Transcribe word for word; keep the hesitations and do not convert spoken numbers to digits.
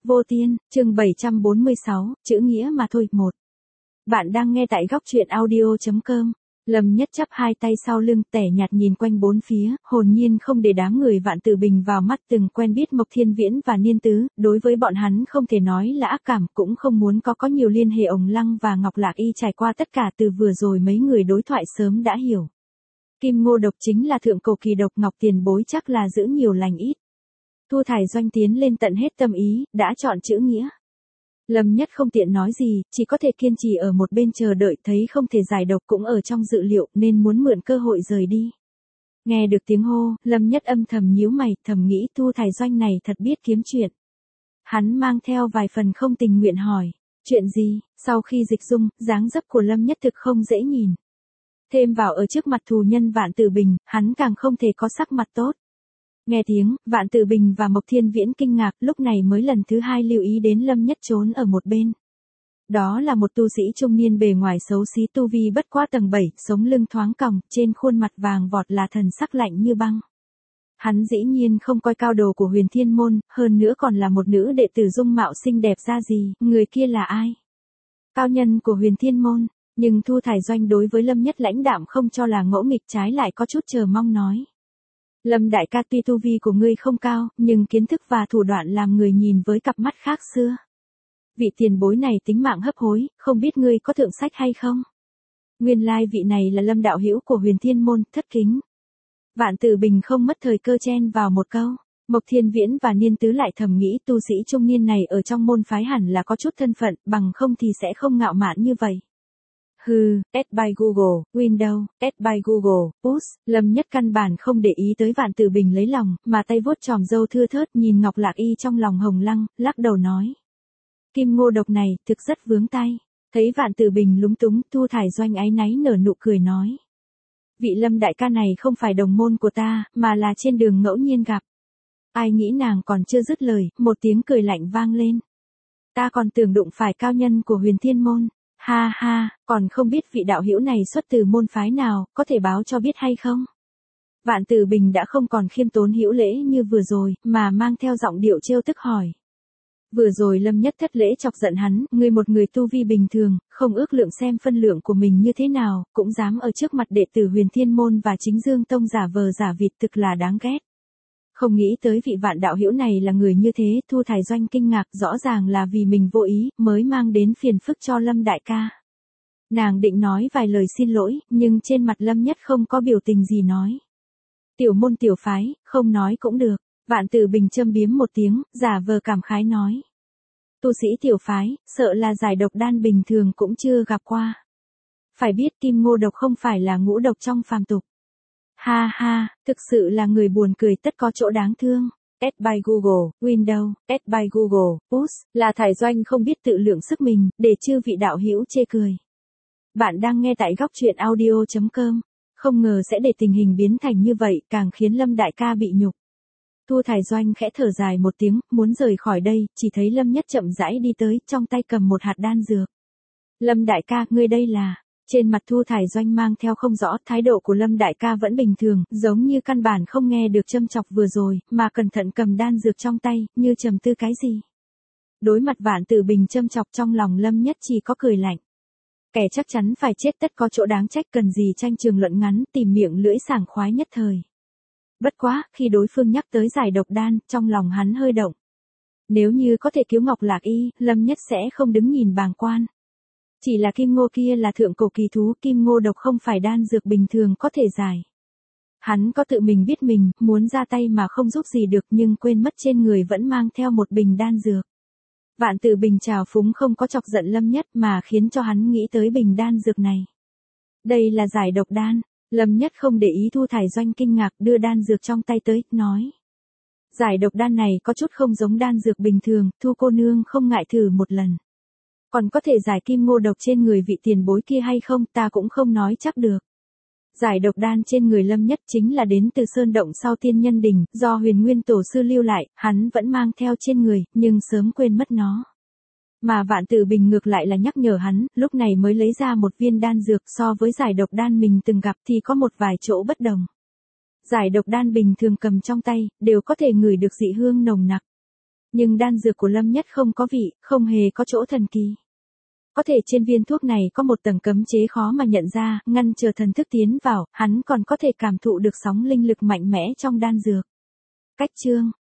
Vô Tiên, chương bảy trăm bốn mươi sáu, chữ nghĩa mà thôi, một. Bạn đang nghe tại góc truyện audio chấm com. Lâm Nhất chắp hai tay sau lưng, tẻ nhạt nhìn quanh bốn phía, hồn nhiên không để đám người Vạn Tử Bình vào mắt. Từng quen biết Mộc Thiên Viễn và Niên Tứ, đối với bọn hắn không thể nói là ác cảm, cũng không muốn có có nhiều liên hệ. Ổng Lăng và Ngọc Lạc Y trải qua tất cả từ vừa rồi mấy người đối thoại sớm đã hiểu. Kim Ngô độc chính là thượng cổ kỳ độc, Ngọc Tiền Bối chắc là giữ nhiều lành ít. Thu Thải Doanh tiến lên tận hết tâm ý, đã chọn chữ nghĩa. Lâm Nhất không tiện nói gì, chỉ có thể kiên trì ở một bên chờ đợi, thấy không thể giải độc cũng ở trong dự liệu nên muốn mượn cơ hội rời đi. Nghe được tiếng hô, Lâm Nhất âm thầm nhíu mày, thầm nghĩ Thu Thải Doanh này thật biết kiếm chuyện. Hắn mang theo vài phần không tình nguyện hỏi, chuyện gì? Sau khi dịch dung, dáng dấp của Lâm Nhất thực không dễ nhìn. Thêm vào ở trước mặt thù nhân Vạn Tử Bình, hắn càng không thể có sắc mặt tốt. Nghe tiếng, Vạn Tử Bình và Mộc Thiên Viễn kinh ngạc, lúc này mới lần thứ hai lưu ý đến Lâm Nhất trốn ở một bên. Đó là một tu sĩ trung niên bề ngoài xấu xí, tu vi bất quá tầng bảy, sống lưng thoáng còng, trên khuôn mặt vàng vọt là thần sắc lạnh như băng. Hắn dĩ nhiên không coi cao đồ của Huyền Thiên Môn, hơn nữa còn là một nữ đệ tử dung mạo xinh đẹp ra gì, người kia là ai? Cao nhân của Huyền Thiên Môn, nhưng Thu Thải Doanh đối với Lâm Nhất lãnh đạm không cho là ngỗ nghịch, trái lại có chút chờ mong nói. Lâm đại ca, tuy tu vi của ngươi không cao, nhưng kiến thức và thủ đoạn làm người nhìn với cặp mắt khác xưa. Vị tiền bối này tính mạng hấp hối, không biết ngươi có thượng sách hay không? Nguyên lai vị này là Lâm đạo hữu của Huyền Thiên Môn, thất kính. Vạn Tử Bình không mất thời cơ chen vào một câu. Mộc Thiên Viễn và Niên Tứ lại thầm nghĩ tu sĩ trung niên này ở trong môn phái hẳn là có chút thân phận, bằng không thì sẽ không ngạo mạn như vậy. Hừ, Add by Google, Windows, Add by Google, Push. Lâm Nhất căn bản không để ý tới Vạn Tử Bình lấy lòng, mà tay vuốt tròm râu thưa thớt nhìn Ngọc Lạc Y trong lòng hồng lăng, lắc đầu nói. Kim Ngô độc này, thực rất vướng tay. Thấy Vạn Tử Bình lúng túng, Thu Thải Doanh áy náy nở nụ cười nói. Vị Lâm đại ca này không phải đồng môn của ta, mà là trên đường ngẫu nhiên gặp. Ai nghĩ nàng còn chưa dứt lời, một tiếng cười lạnh vang lên. Ta còn tưởng đụng phải cao nhân của Huyền Thiên Môn. Ha ha, còn không biết vị đạo hữu này xuất từ môn phái nào, có thể báo cho biết hay không? Vạn Tử Bình đã không còn khiêm tốn hữu lễ như vừa rồi, mà mang theo giọng điệu trêu tức hỏi. Vừa rồi Lâm Nhất thất lễ chọc giận hắn, ngươi một người tu vi bình thường, không ước lượng xem phân lượng của mình như thế nào, cũng dám ở trước mặt đệ tử Huyền Thiên Môn và Chính Dương Tông giả vờ giả vịt, thực là đáng ghét. Không nghĩ tới vị Vạn đạo hữu này là người như thế. Thu Thải Doanh kinh ngạc, rõ ràng là vì mình vô ý, mới mang đến phiền phức cho Lâm đại ca. Nàng định nói vài lời xin lỗi, nhưng trên mặt Lâm Nhất không có biểu tình gì nói. Tiểu môn tiểu phái, không nói cũng được. Vạn Tử Bình châm biếm một tiếng, giả vờ cảm khái nói. Tu sĩ tiểu phái, sợ là giải độc đan bình thường cũng chưa gặp qua. Phải biết Kim Ngô độc không phải là ngũ độc trong phàm tục. Ha ha, thực sự là người buồn cười, tất có chỗ đáng thương. Add by Google, Windows, Add by Google, Push. Là Thải Doanh không biết tự lượng sức mình, để chư vị đạo hữu chê cười. Bạn đang nghe tại góc truyện audio chấm com. Không ngờ sẽ để tình hình biến thành như vậy, càng khiến Lâm đại ca bị nhục. Thu Thải Doanh khẽ thở dài một tiếng, muốn rời khỏi đây, chỉ thấy Lâm Nhất chậm rãi đi tới, trong tay cầm một hạt đan dược. Lâm đại ca, ngươi đây là... Trên mặt Thu Thải Doanh mang theo không rõ, thái độ của Lâm đại ca vẫn bình thường, giống như căn bản không nghe được châm chọc vừa rồi, mà cẩn thận cầm đan dược trong tay, như trầm tư cái gì. Đối mặt Vạn Tử Bình châm chọc, trong lòng Lâm Nhất chỉ có cười lạnh. Kẻ chắc chắn phải chết tất có chỗ đáng trách, cần gì tranh trường luận ngắn, tìm miệng lưỡi sảng khoái nhất thời. Bất quá, khi đối phương nhắc tới giải độc đan, trong lòng hắn hơi động. Nếu như có thể cứu Ngọc Lạc Y, Lâm Nhất sẽ không đứng nhìn bàng quan. Chỉ là kim ngô kia là thượng cổ kỳ thú, kim ngô độc không phải đan dược bình thường có thể giải. Hắn có tự mình biết mình, muốn ra tay mà không giúp gì được, nhưng quên mất trên người vẫn mang theo một bình đan dược. Vạn Tử Bình trào phúng không có chọc giận Lâm Nhất, mà khiến cho hắn nghĩ tới bình đan dược này. Đây là giải độc đan. Lâm Nhất không để ý. Thu Thải Doanh kinh ngạc, đưa đan dược trong tay tới, nói. Giải độc đan này có chút không giống đan dược bình thường, Thu cô nương không ngại thử một lần. Còn có thể giải kim ngô độc trên người vị tiền bối kia hay không, ta cũng không nói chắc được. Giải độc đan trên người Lâm Nhất chính là đến từ sơn động sau Tiên Nhân Đỉnh, do Huyền Nguyên Tổ sư lưu lại, hắn vẫn mang theo trên người, nhưng sớm quên mất nó. Mà Vạn Tử Bình ngược lại là nhắc nhở hắn, lúc này mới lấy ra một viên đan dược, so với giải độc đan mình từng gặp thì có một vài chỗ bất đồng. Giải độc đan bình thường cầm trong tay, đều có thể ngửi được dị hương nồng nặc. Nhưng đan dược của Lâm Nhất không có vị, không hề có chỗ thần kỳ. Có thể trên viên thuốc này có một tầng cấm chế khó mà nhận ra, ngăn chờ thần thức tiến vào, hắn còn có thể cảm thụ được sóng linh lực mạnh mẽ trong đan dược. Cách chương